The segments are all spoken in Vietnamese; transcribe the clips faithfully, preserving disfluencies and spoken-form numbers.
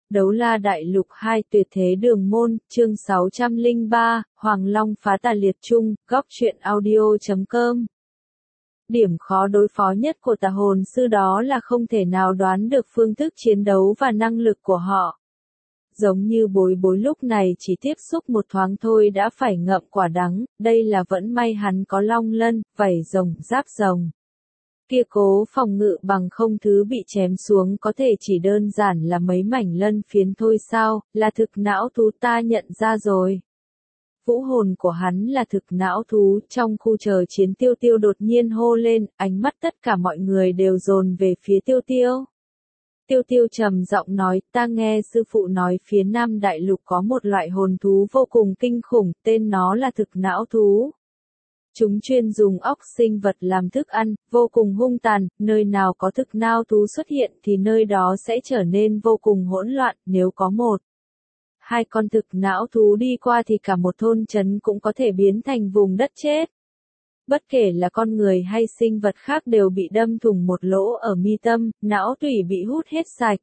Đấu La Đại Lục hai Tuyệt Thế Đường Môn, chương sáu trăm lẻ ba, Hoàng Long phá tà liệt trung, góc truyện audio chấm com. Điểm khó đối phó nhất của tà hồn sư đó là không thể nào đoán được phương thức chiến đấu và năng lực của họ. Giống như Bối Bối lúc này chỉ tiếp xúc một thoáng thôi đã phải ngậm quả đắng, đây là vẫn may hắn có long lân, vảy rồng, giáp rồng. Kia cố phòng ngự bằng không thứ bị chém xuống có thể chỉ đơn giản là mấy mảnh lân phiến thôi sao, là thực não thú ta nhận ra rồi. Vũ hồn của hắn là thực não thú, trong khu chờ chiến Tiêu Tiêu đột nhiên hô lên, ánh mắt tất cả mọi người đều dồn về phía Tiêu Tiêu. Tiêu Tiêu trầm giọng nói, ta nghe sư phụ nói phía Nam Đại Lục có một loại hồn thú vô cùng kinh khủng, tên nó là thực não thú. Chúng chuyên dùng óc sinh vật làm thức ăn, vô cùng hung tàn, nơi nào có thực não thú xuất hiện thì nơi đó sẽ trở nên vô cùng hỗn loạn, nếu có một. Hai con thực não thú đi qua thì cả một thôn trấn cũng có thể biến thành vùng đất chết. Bất kể là con người hay sinh vật khác đều bị đâm thủng một lỗ ở mi tâm, não tủy bị hút hết sạch.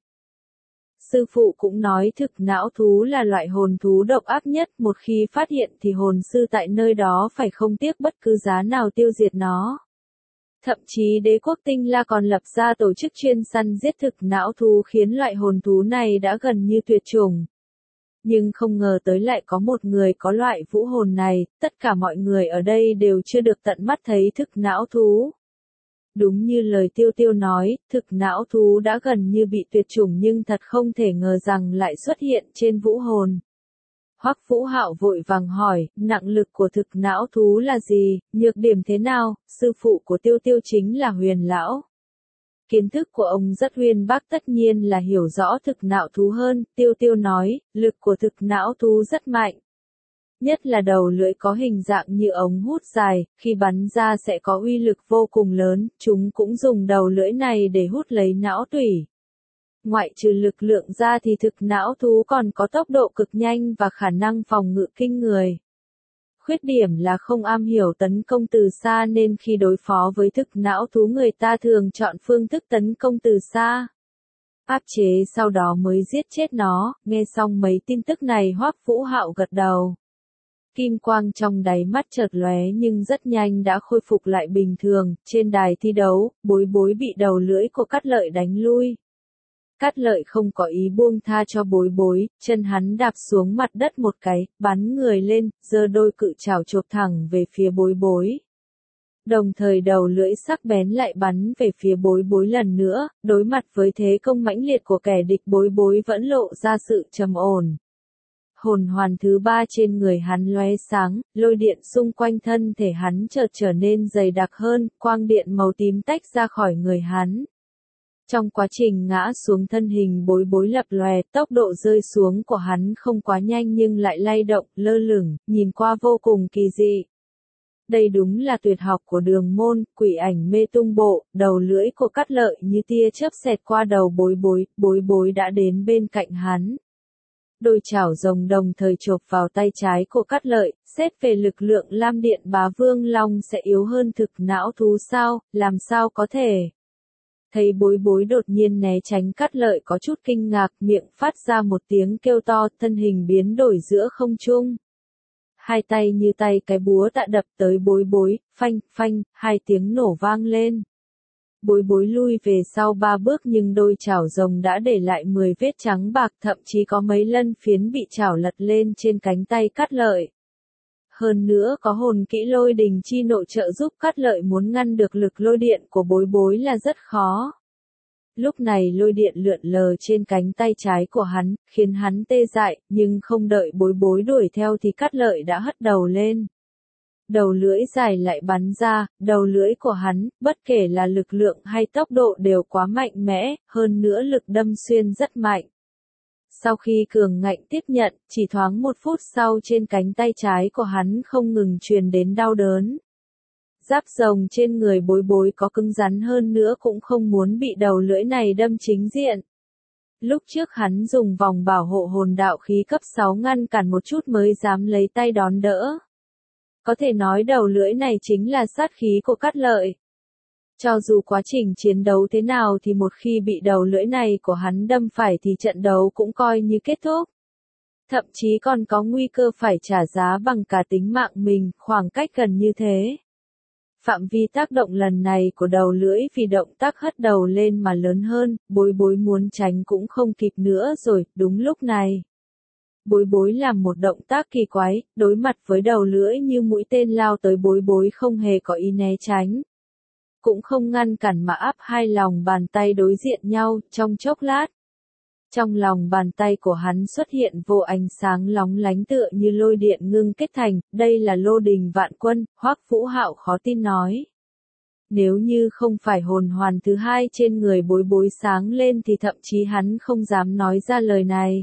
Sư phụ cũng nói thực não thú là loại hồn thú độc ác nhất, một khi phát hiện thì hồn sư tại nơi đó phải không tiếc bất cứ giá nào tiêu diệt nó. Thậm chí đế quốc Tinh La còn lập ra tổ chức chuyên săn giết thực não thú khiến loại hồn thú này đã gần như tuyệt chủng. Nhưng không ngờ tới lại có một người có loại vũ hồn này, tất cả mọi người ở đây đều chưa được tận mắt thấy thực não thú. Đúng như lời Tiêu Tiêu nói, thực não thú đã gần như bị tuyệt chủng nhưng thật không thể ngờ rằng lại xuất hiện trên vũ hồn. Hoắc Vũ Hạo vội vàng hỏi, nặng lực của thực não thú là gì, nhược điểm thế nào, sư phụ của Tiêu Tiêu chính là Huyền Lão. Kiến thức của ông rất uyên bác tất nhiên là hiểu rõ thực não thú hơn, Tiêu Tiêu nói, lực của thực não thú rất mạnh. Nhất là đầu lưỡi có hình dạng như ống hút dài, khi bắn ra sẽ có uy lực vô cùng lớn, chúng cũng dùng đầu lưỡi này để hút lấy não tủy. Ngoại trừ lực lượng ra thì thực não thú còn có tốc độ cực nhanh và khả năng phòng ngự kinh người. Khuyết điểm là không am hiểu tấn công từ xa nên khi đối phó với thực não thú người ta thường chọn phương thức tấn công từ xa. Áp chế sau đó mới giết chết nó, nghe xong mấy tin tức này Hoắc Vũ Hạo gật đầu. Kim quang trong đáy mắt chợt lóe nhưng rất nhanh đã khôi phục lại bình thường, trên đài thi đấu, Bối Bối bị đầu lưỡi của Cát Lợi đánh lui. Cát Lợi không có ý buông tha cho Bối Bối, chân hắn đạp xuống mặt đất một cái, bắn người lên, giơ đôi cự trảo chộp thẳng về phía Bối Bối. Đồng thời đầu lưỡi sắc bén lại bắn về phía Bối Bối lần nữa, đối mặt với thế công mãnh liệt của kẻ địch Bối Bối vẫn lộ ra sự trầm ổn. Hồn hoàn thứ ba trên người hắn lóe sáng, lôi điện xung quanh thân thể hắn chợt trở nên dày đặc hơn, quang điện màu tím tách ra khỏi người hắn. Trong quá trình ngã xuống thân hình Bối Bối lập lòe, tốc độ rơi xuống của hắn không quá nhanh nhưng lại lay động, lơ lửng, nhìn qua vô cùng kỳ dị. Đây đúng là tuyệt học của Đường Môn, Quỷ Ảnh Mê Tung Bộ, đầu lưỡi của Cát Lợi như tia chớp xẹt qua đầu Bối Bối, Bối Bối đã đến bên cạnh hắn. Đôi chảo rồng đồng thời chộp vào tay trái của Cát Lợi, xét về lực lượng Lam Điện Bá Vương Long sẽ yếu hơn thực não thú sao, làm sao có thể. Thấy Bối Bối đột nhiên né tránh Cát Lợi có chút kinh ngạc, miệng phát ra một tiếng kêu to, thân hình biến đổi giữa không trung. Hai tay như tay cái búa tạ đập tới Bối Bối, phanh, phanh, hai tiếng nổ vang lên. Bối Bối lui về sau ba bước nhưng đôi chảo rồng đã để lại mười vết trắng bạc, thậm chí có mấy lân phiến bị chảo lật lên trên cánh tay Cát Lợi. Hơn nữa có hồn kỹ lôi đình chi nộ trợ giúp Cát Lợi muốn ngăn được lực lôi điện của Bối Bối là rất khó. Lúc này lôi điện lượn lờ trên cánh tay trái của hắn, khiến hắn tê dại, nhưng không đợi Bối Bối đuổi theo thì Cát Lợi đã hất đầu lên. Đầu lưỡi dài lại bắn ra, đầu lưỡi của hắn, bất kể là lực lượng hay tốc độ đều quá mạnh mẽ, hơn nữa lực đâm xuyên rất mạnh. Sau khi cường ngạnh tiếp nhận, chỉ thoáng một phút sau trên cánh tay trái của hắn không ngừng truyền đến đau đớn. Giáp rồng trên người Bối Bối có cứng rắn hơn nữa cũng không muốn bị đầu lưỡi này đâm chính diện. Lúc trước hắn dùng vòng bảo hộ hồn đạo khí cấp sáu ngăn cản một chút mới dám lấy tay đón đỡ. Có thể nói đầu lưỡi này chính là sát khí của Cát Lợi. Cho dù quá trình chiến đấu thế nào thì một khi bị đầu lưỡi này của hắn đâm phải thì trận đấu cũng coi như kết thúc. Thậm chí còn có nguy cơ phải trả giá bằng cả tính mạng mình, khoảng cách gần như thế. Phạm vi tác động lần này của đầu lưỡi vì động tác hất đầu lên mà lớn hơn, bối bối muốn tránh cũng không kịp nữa rồi, đúng lúc này. Bối bối làm một động tác kỳ quái, đối mặt với đầu lưỡi như mũi tên lao tới bối bối không hề có ý né tránh. Cũng không ngăn cản mà áp hai lòng bàn tay đối diện nhau, trong chốc lát. Trong lòng bàn tay của hắn xuất hiện vô ánh sáng lóng lánh tựa như lôi điện ngưng kết thành, đây là Lô Đình Vạn Quân, Hoắc Vũ Hạo khó tin nói. Nếu như không phải hồn hoàn thứ hai trên người bối bối sáng lên thì thậm chí hắn không dám nói ra lời này.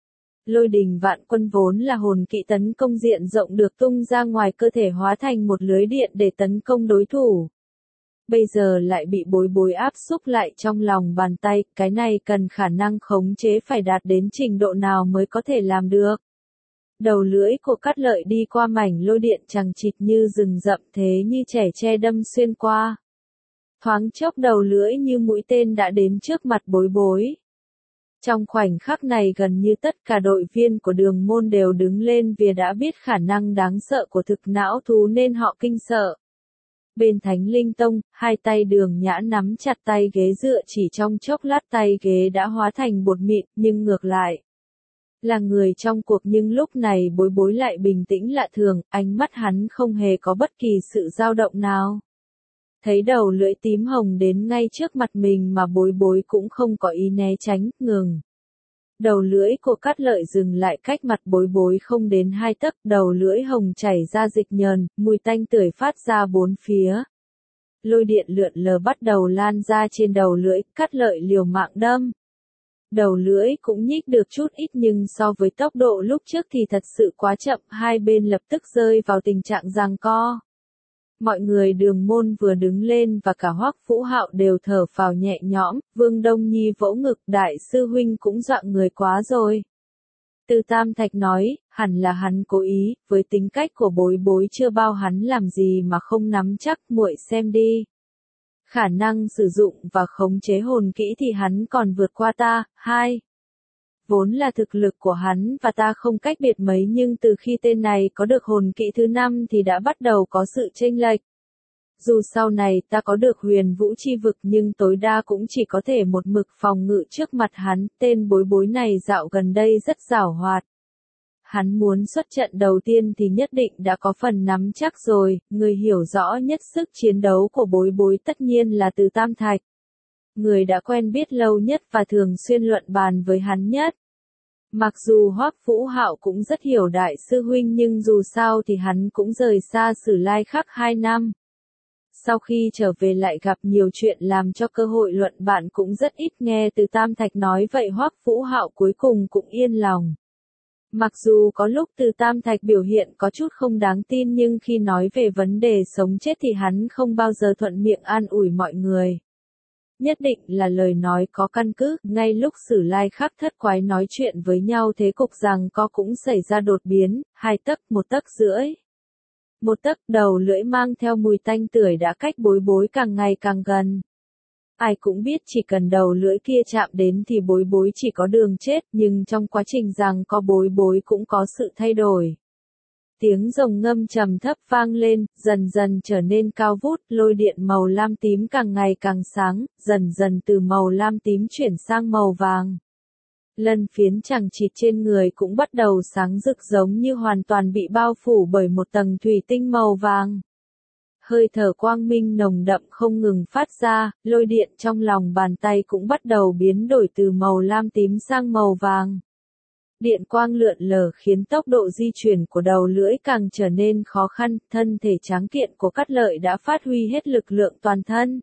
Lôi Đình Vạn Quân vốn là hồn kỵ tấn công diện rộng được tung ra ngoài cơ thể hóa thành một lưới điện để tấn công đối thủ. Bây giờ lại bị bối bối áp xúc lại trong lòng bàn tay, cái này cần khả năng khống chế phải đạt đến trình độ nào mới có thể làm được. Đầu lưỡi của Cát Lợi đi qua mảnh lôi điện chằng chịt như rừng rậm thế như trẻ tre đâm xuyên qua. Thoáng chốc đầu lưỡi như mũi tên đã đến trước mặt bối bối. Trong khoảnh khắc này gần như tất cả đội viên của Đường Môn đều đứng lên vì đã biết khả năng đáng sợ của thực não thú nên họ kinh sợ. Bên Thánh Linh Tông, hai tay Đường Nhã nắm chặt tay ghế dựa chỉ trong chốc lát tay ghế đã hóa thành bột mịn, nhưng ngược lại. Là người trong cuộc nhưng lúc này bối bối lại bình tĩnh lạ thường, ánh mắt hắn không hề có bất kỳ sự dao động nào. Thấy đầu lưỡi tím hồng đến ngay trước mặt mình mà bối bối cũng không có ý né tránh, ngừng. Đầu lưỡi của Cát Lợi dừng lại cách mặt bối bối không đến hai tấc, đầu lưỡi hồng chảy ra dịch nhờn, mùi tanh tưởi phát ra bốn phía. Lôi điện lượn lờ bắt đầu lan ra trên đầu lưỡi, Cát Lợi liều mạng đâm. Đầu lưỡi cũng nhích được chút ít nhưng so với tốc độ lúc trước thì thật sự quá chậm, hai bên lập tức rơi vào tình trạng giằng co. Mọi người Đường Môn vừa đứng lên và cả Hoắc Vũ Hạo đều thở phào nhẹ nhõm, Vương Đông Nhi vỗ ngực, đại sư huynh cũng dọa người quá rồi. Từ Tam Thạch nói, hẳn là hắn cố ý, với tính cách của bối bối chưa bao hắn làm gì mà không nắm chắc, muội xem đi. Khả năng sử dụng và khống chế hồn kỹ thì hắn còn vượt qua ta, hai. Vốn là thực lực của hắn và ta không cách biệt mấy nhưng từ khi tên này có được hồn kỹ thứ năm thì đã bắt đầu có sự chênh lệch. Dù sau này ta có được huyền vũ chi vực nhưng tối đa cũng chỉ có thể một mực phòng ngự trước mặt hắn, tên bối bối này dạo gần đây rất giảo hoạt. Hắn muốn xuất trận đầu tiên thì nhất định đã có phần nắm chắc rồi, người hiểu rõ nhất sức chiến đấu của bối bối tất nhiên là Từ Tam Thạch. Người đã quen biết lâu nhất và thường xuyên luận bàn với hắn nhất. Mặc dù Hoắc Vũ Hạo cũng rất hiểu đại sư huynh nhưng dù sao thì hắn cũng rời xa Sử Lai Khắc hai năm. Sau khi trở về lại gặp nhiều chuyện làm cho cơ hội luận bàn cũng rất ít nghe Từ Tam Thạch nói vậy Hoắc Vũ Hạo cuối cùng cũng yên lòng. Mặc dù có lúc Từ Tam Thạch biểu hiện có chút không đáng tin nhưng khi nói về vấn đề sống chết thì hắn không bao giờ thuận miệng an ủi mọi người. Nhất định là lời nói có căn cứ, ngay lúc Sử Lai Khắc thất quái nói chuyện với nhau thế cục rằng có cũng xảy ra đột biến, hai tấc, một tấc rưỡi. Một tấc đầu lưỡi mang theo mùi tanh tưởi đã cách bối bối càng ngày càng gần. Ai cũng biết chỉ cần đầu lưỡi kia chạm đến thì bối bối chỉ có đường chết, nhưng trong quá trình rằng có bối bối cũng có sự thay đổi. Tiếng rồng ngâm trầm thấp vang lên, dần dần trở nên cao vút, lôi điện màu lam tím càng ngày càng sáng, dần dần từ màu lam tím chuyển sang màu vàng. Lân phiến chằng chịt trên người cũng bắt đầu sáng rực giống như hoàn toàn bị bao phủ bởi một tầng thủy tinh màu vàng. Hơi thở quang minh nồng đậm không ngừng phát ra, lôi điện trong lòng bàn tay cũng bắt đầu biến đổi từ màu lam tím sang màu vàng. Điện quang lượn lờ khiến tốc độ di chuyển của đầu lưỡi càng trở nên khó khăn, thân thể tráng kiện của Cát Lợi đã phát huy hết lực lượng toàn thân.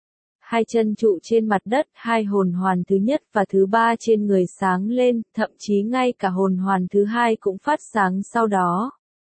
Hai chân trụ trên mặt đất, hai hồn hoàn thứ nhất và thứ ba trên người sáng lên, thậm chí ngay cả hồn hoàn thứ hai cũng phát sáng sau đó.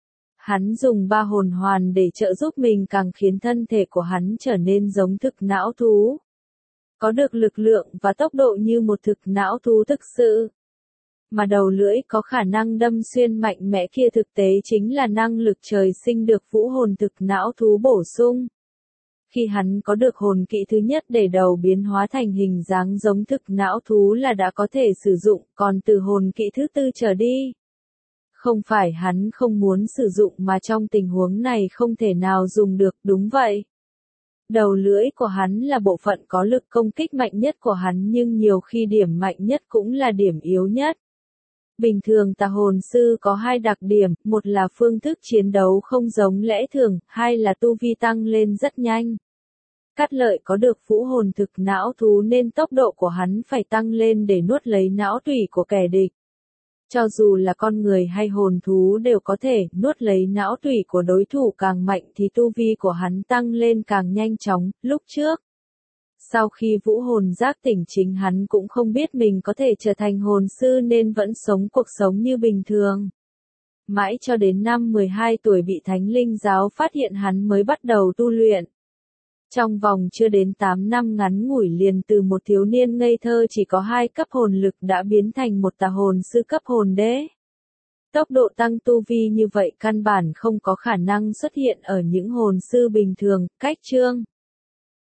Hắn dùng ba hồn hoàn để trợ giúp mình càng khiến thân thể của hắn trở nên giống thực não thú. Có được lực lượng và tốc độ như một thực não thú thực sự. Mà đầu lưỡi có khả năng đâm xuyên mạnh mẽ kia thực tế chính là năng lực trời sinh được vũ hồn thực não thú bổ sung. Khi hắn có được hồn kỹ thứ nhất để đầu biến hóa thành hình dáng giống thực não thú là đã có thể sử dụng, còn từ hồn kỹ thứ tư trở đi. Không phải hắn không muốn sử dụng mà trong tình huống này không thể nào dùng được, đúng vậy. Đầu lưỡi của hắn là bộ phận có lực công kích mạnh nhất của hắn nhưng nhiều khi điểm mạnh nhất cũng là điểm yếu nhất. Bình thường tà hồn sư có hai đặc điểm, một là phương thức chiến đấu không giống lẽ thường, hai là tu vi tăng lên rất nhanh. Cát Lợi có được vũ hồn thực não thú nên tốc độ của hắn phải tăng lên để nuốt lấy não tủy của kẻ địch. Cho dù là con người hay hồn thú đều có thể nuốt lấy não tủy của đối thủ càng mạnh thì tu vi của hắn tăng lên càng nhanh chóng, lúc trước. Sau khi vũ hồn giác tỉnh chính hắn cũng không biết mình có thể trở thành hồn sư nên vẫn sống cuộc sống như bình thường. Mãi cho đến năm mười hai tuổi bị Thánh Linh Giáo phát hiện hắn mới bắt đầu tu luyện. Trong vòng chưa đến tám năm ngắn ngủi liền từ một thiếu niên ngây thơ chỉ có hai cấp hồn lực đã biến thành một tà hồn sư cấp hồn đế. Tốc độ tăng tu vi như vậy căn bản không có khả năng xuất hiện ở những hồn sư bình thường, cách chương.